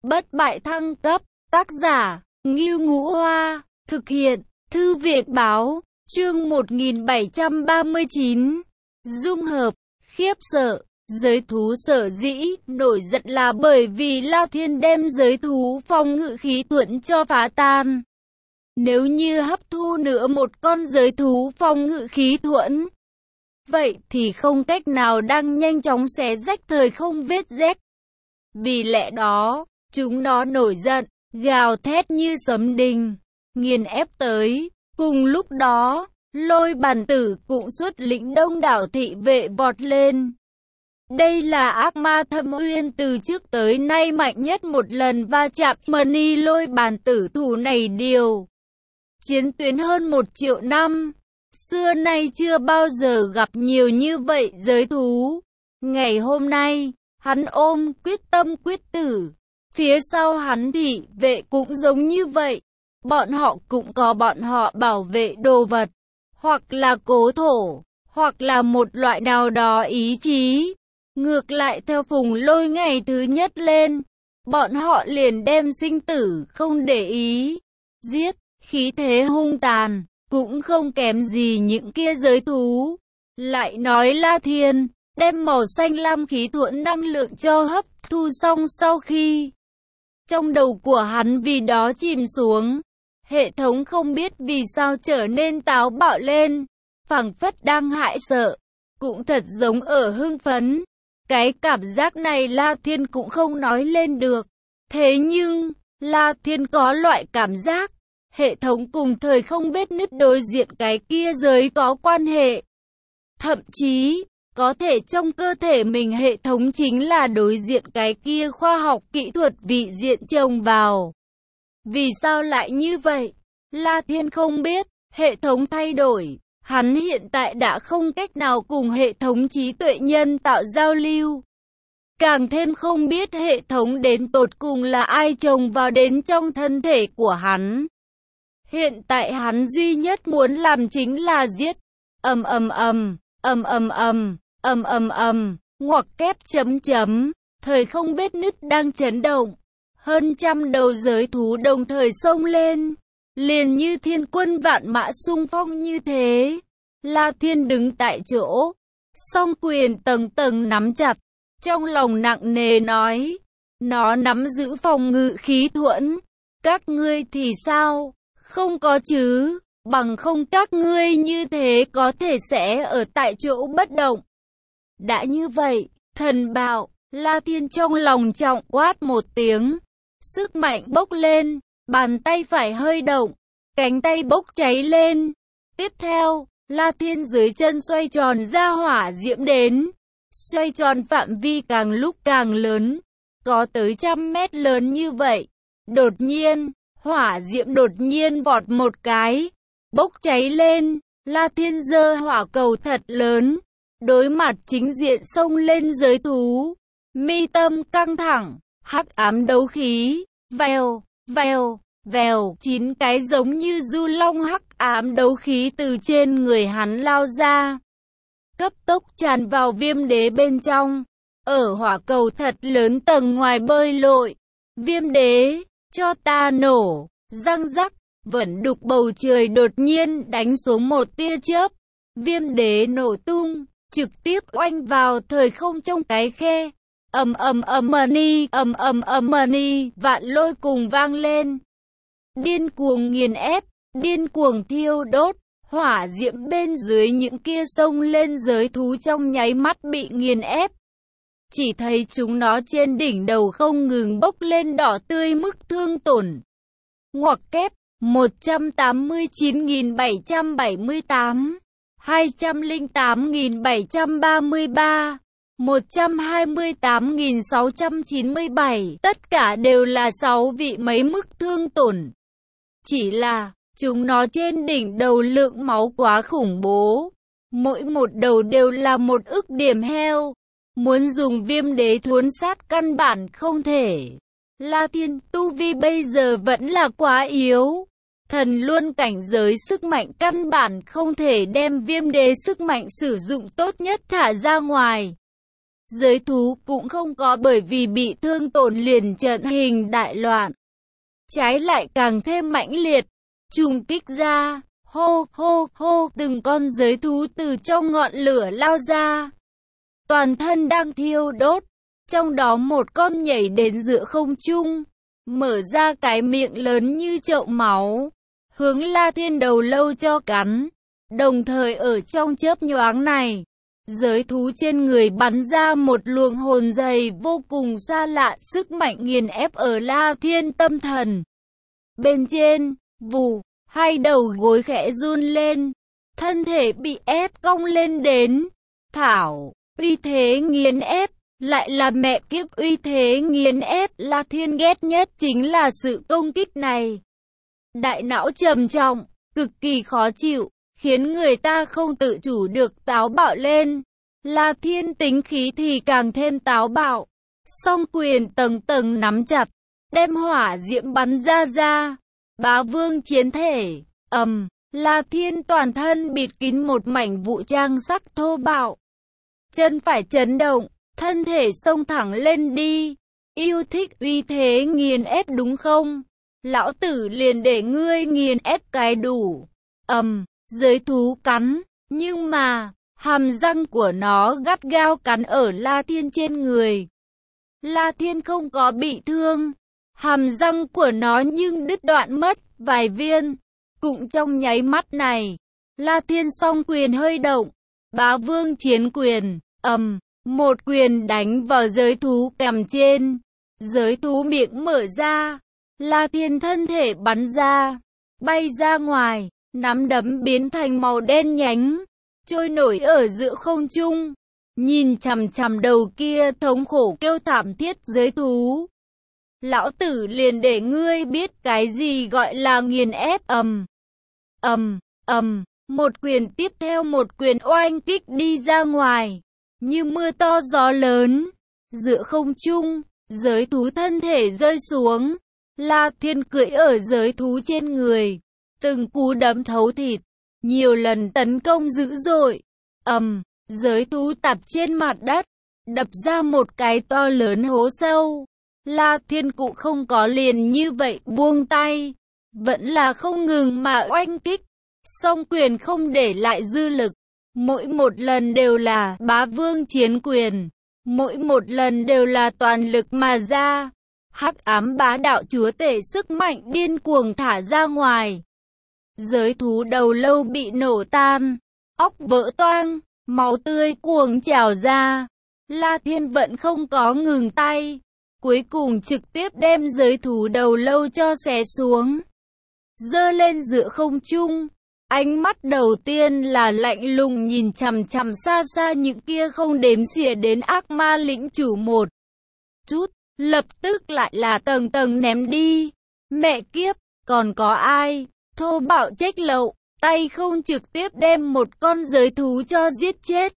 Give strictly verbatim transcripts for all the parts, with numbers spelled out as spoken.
Bất bại thăng cấp, tác giả, Ngưu Ngũ Hoa, thực hiện, Thư viện báo, chương một nghìn bảy trăm ba mươi chín. Dung hợp, khiếp sợ, giới thú sở dĩ nổi giận là bởi vì La Thiên đem giới thú phong ngự khí thuẫn cho phá tan. Nếu như hấp thu nữa một con giới thú phong ngự khí thuẫn, vậy thì không cách nào đang nhanh chóng xé rách thời không vết rách. Vì lẽ đó, chúng nó nổi giận, gào thét như sấm đình, nghiền ép tới. Cùng lúc đó, Lôi Bàn Tử cũng xuất lĩnh đông đảo thị vệ vọt lên. Đây là ác ma Thâm Uyên từ trước tới nay mạnh nhất một lần va chạm Mani Lôi Bàn Tử thủ này điều. Chiến tuyến hơn một triệu năm, xưa nay chưa bao giờ gặp nhiều như vậy giới thú. Ngày hôm nay, hắn ôm quyết tâm quyết tử. Phía sau hắn thị vệ cũng giống như vậy. Bọn họ cũng có bọn họ bảo vệ đồ vật, hoặc là cố thổ, hoặc là một loại nào đó ý chí. Ngược lại theo Phùng Lôi ngày thứ nhất lên, bọn họ liền đem sinh tử không để ý, giết, khí thế hung tàn, cũng không kém gì những kia giới thú. Lại nói La Thiên, đem màu xanh lam khí thuẫn năng lượng cho hấp thu xong sau khi trong đầu của hắn vì đó chìm xuống, hệ thống không biết vì sao trở nên táo bạo lên, phảng phất đang hại sợ, cũng thật giống ở hưng phấn. Cái cảm giác này La Thiên cũng không nói lên được. Thế nhưng, La Thiên có loại cảm giác, hệ thống cùng thời không vết nứt đối diện cái kia giới có quan hệ. Thậm chí, có thể trong cơ thể mình hệ thống chính là đối diện cái kia khoa học kỹ thuật vị diện trồng vào. Vì sao lại như vậy? La Thiên không biết, hệ thống thay đổi. Hắn hiện tại đã không cách nào cùng hệ thống trí tuệ nhân tạo giao lưu. Càng thêm không biết hệ thống đến tột cùng là ai trồng vào đến trong thân thể của hắn. Hiện tại hắn duy nhất muốn làm chính là giết. Ầm ầm ầm, ầm ầm ầm, ầm ầm ầm, ngoặc kép chấm chấm, thời không vết nứt đang chấn động. Hơn trăm đầu giới thú đồng thời xông lên, liền như thiên quân vạn mã xung phong như thế. La Thiên đứng tại chỗ, song quyền tầng tầng nắm chặt, trong lòng nặng nề nói, nó nắm giữ phòng ngự khí thuẫn, các ngươi thì sao? Không có chứ, bằng không các ngươi như thế có thể sẽ ở tại chỗ bất động. Đã như vậy, thần bạo, La Thiên trong lòng trọng quát một tiếng, sức mạnh bốc lên, bàn tay phải hơi động, cánh tay bốc cháy lên. Tiếp theo, La Thiên dưới chân xoay tròn ra hỏa diễm đến, xoay tròn phạm vi càng lúc càng lớn, có tới trăm mét lớn như vậy. Đột nhiên, hỏa diễm đột nhiên vọt một cái, bốc cháy lên. La Thiên giơ hỏa cầu thật lớn, đối mặt chính diện xông lên giới thú, mi tâm căng thẳng, hắc ám đấu khí, vèo, vèo, vèo, chín cái giống như du long hắc ám đấu khí từ trên người hắn lao ra, cấp tốc tràn vào Viêm Đế bên trong. Ở hỏa cầu thật lớn tầng ngoài bơi lội, Viêm Đế, cho ta nổ, răng rắc, vẫn đục bầu trời đột nhiên đánh xuống một tia chớp. Viêm Đế nổ tung, trực tiếp oanh vào thời không trong cái khe. Ầm ầm ầm mani, ầm ầm ầm mani, vạn lôi cùng vang lên. Điên cuồng nghiền ép, điên cuồng thiêu đốt, hỏa diễm bên dưới những kia sông lên giới thú trong nháy mắt bị nghiền ép. Chỉ thấy chúng nó trên đỉnh đầu không ngừng bốc lên đỏ tươi mức thương tổn. Ngoặc kép, một trăm tám mươi chín nghìn bảy trăm bảy mươi tám, hai trăm lẻ tám nghìn bảy trăm ba mươi ba, một trăm hai mươi tám nghìn sáu trăm chín mươi bảy, tất cả đều là sáu vị mấy mức thương tổn. Chỉ là, chúng nó trên đỉnh đầu lượng máu quá khủng bố. Mỗi một đầu đều là một ức điểm heo. Muốn dùng Viêm Đế thuấn sát căn bản không thể. La Thiên tu vi bây giờ vẫn là quá yếu. Thần luân cảnh giới sức mạnh căn bản không thể đem Viêm Đế sức mạnh sử dụng tốt nhất thả ra ngoài. Giới thú cũng không có bởi vì bị thương tổn liền trận hình đại loạn. Trái lại càng thêm mãnh liệt, trùng kích ra, hô hô hô, từng con giới thú từ trong ngọn lửa lao ra. Toàn thân đang thiêu đốt, trong đó một con nhảy đến giữa không trung, mở ra cái miệng lớn như chậu máu, hướng La Thiên đầu lâu cho cắn. Đồng thời ở trong chớp nhoáng này, giới thú trên người bắn ra một luồng hồn dày vô cùng xa lạ, sức mạnh nghiền ép ở La Thiên tâm thần. Bên trên, vù, hai đầu gối khẽ run lên, thân thể bị ép cong lên đến. Thảo, uy thế nghiền ép, lại là mẹ kiếp uy thế nghiền ép. La Thiên ghét nhất chính là sự công kích này. Đại não trầm trọng, cực kỳ khó chịu, khiến người ta không tự chủ được táo bạo lên. La Thiên tính khí thì càng thêm táo bạo, song quyền tầng tầng nắm chặt, đem hỏa diễm bắn ra ra. Bá vương chiến thể, ầm, um, La Thiên toàn thân bịt kín một mảnh vũ trang sắc thô bạo. Chân phải chấn động, thân thể xông thẳng lên đi. Yêu thích uy thế nghiền ép đúng không? Lão tử liền để ngươi nghiền ép cái đủ. Ầm, um, giới thú cắn, nhưng mà hàm răng của nó gắt gao cắn ở La Thiên trên người. La Thiên không có bị thương, hàm răng của nó nhưng đứt đoạn mất vài viên. Cũng trong nháy mắt này, La Thiên song quyền hơi động, bá vương chiến quyền, ầm, um, một quyền đánh vào giới thú cằm trên. Giới thú miệng mở ra, La Thiên thân thể bắn ra, bay ra ngoài, nắm đấm biến thành màu đen nhánh, trôi nổi ở giữa không trung, nhìn chằm chằm đầu kia thống khổ kêu thảm thiết giới thú. Lão tử liền để ngươi biết cái gì gọi là nghiền ép. Ầm, ầm, ầm, một quyền tiếp theo một quyền oanh kích đi ra ngoài, như mưa to gió lớn, giữa không trung, giới thú thân thể rơi xuống. La Thiên cưỡi ở giới thú trên người, từng cú đấm thấu thịt, nhiều lần tấn công dữ dội. Ầm, giới thú tạp trên mặt đất, đập ra một cái to lớn hố sâu. La Thiên cũng không có liền như vậy buông tay, vẫn là không ngừng mà oanh kích, song quyền không để lại dư lực, mỗi một lần đều là bá vương chiến quyền, mỗi một lần đều là toàn lực mà ra. Hắc ám bá đạo chúa tể sức mạnh điên cuồng thả ra ngoài. Giới thú đầu lâu bị nổ tan, óc vỡ toang, máu tươi cuồng trào ra. La Thiên vẫn không có ngừng tay, cuối cùng trực tiếp đem giới thú đầu lâu cho xé xuống, giơ lên giữa không trung. Ánh mắt đầu tiên là lạnh lùng nhìn chằm chằm xa xa những kia không đếm xỉa đến ác ma lĩnh chủ một chút, lập tức lại là tầng tầng ném đi. Mẹ kiếp, còn có ai thô bạo trách lậu, tay không trực tiếp đem một con giới thú cho giết chết.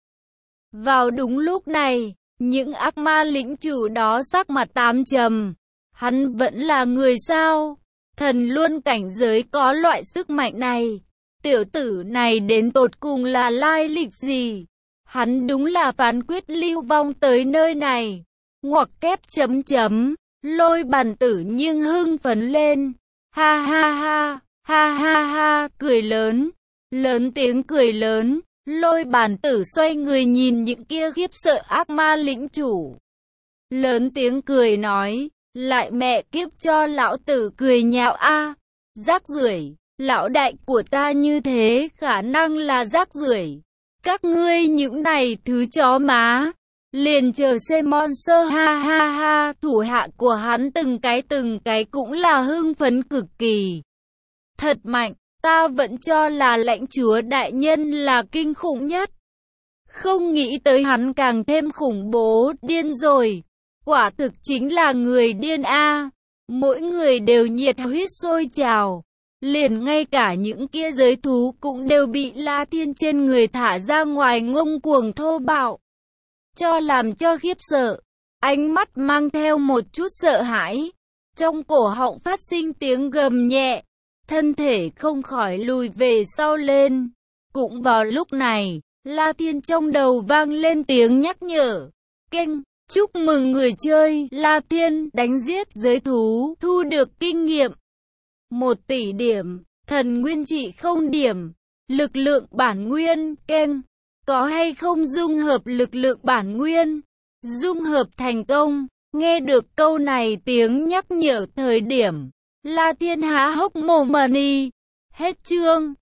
Vào đúng lúc này, những ác ma lĩnh chủ đó sắc mặt tám trầm. Hắn vẫn là người sao? Thần luôn cảnh giới có loại sức mạnh này. Tiểu tử này đến tột cùng là lai lịch gì? Hắn đúng là phán quyết lưu vong tới nơi này. Ngoặc kép chấm chấm, lôi bàn tử nhưng hưng phấn lên. Ha ha ha, ha ha ha, cười lớn, lớn tiếng cười lớn. Lôi bàn tử xoay người nhìn những kia khiếp sợ ác ma lĩnh chủ. Lớn tiếng cười nói, lại mẹ kiếp cho lão tử cười nhạo a, rác rưởi, lão đại của ta như thế khả năng là rác rưởi. Các ngươi những này thứ chó má, liền chờ xem monster. Ha ha ha, thủ hạ của hắn từng cái từng cái cũng là hưng phấn cực kỳ. Thật mạnh. Ta vẫn cho là lãnh chúa đại nhân là kinh khủng nhất. Không nghĩ tới hắn càng thêm khủng bố, điên rồi. Quả thực chính là người điên a. Mỗi người đều nhiệt huyết sôi trào. Liền ngay cả những kia giới thú cũng đều bị La Thiên trên người thả ra ngoài ngông cuồng thô bạo, cho làm cho khiếp sợ. Ánh mắt mang theo một chút sợ hãi. Trong cổ họng phát sinh tiếng gầm nhẹ. Thân thể không khỏi lùi về sau lên. Cũng vào lúc này, La Thiên trong đầu vang lên tiếng nhắc nhở. Kênh. Chúc mừng người chơi La Thiên đánh giết giới thú, thu được kinh nghiệm một tỷ điểm, thần nguyên trị không điểm, lực lượng bản nguyên. Kênh. Có hay không dung hợp lực lượng bản nguyên? Dung hợp thành công. Nghe được câu này tiếng nhắc nhở thời điểm La Thiên há hốc mồm. Hết chương.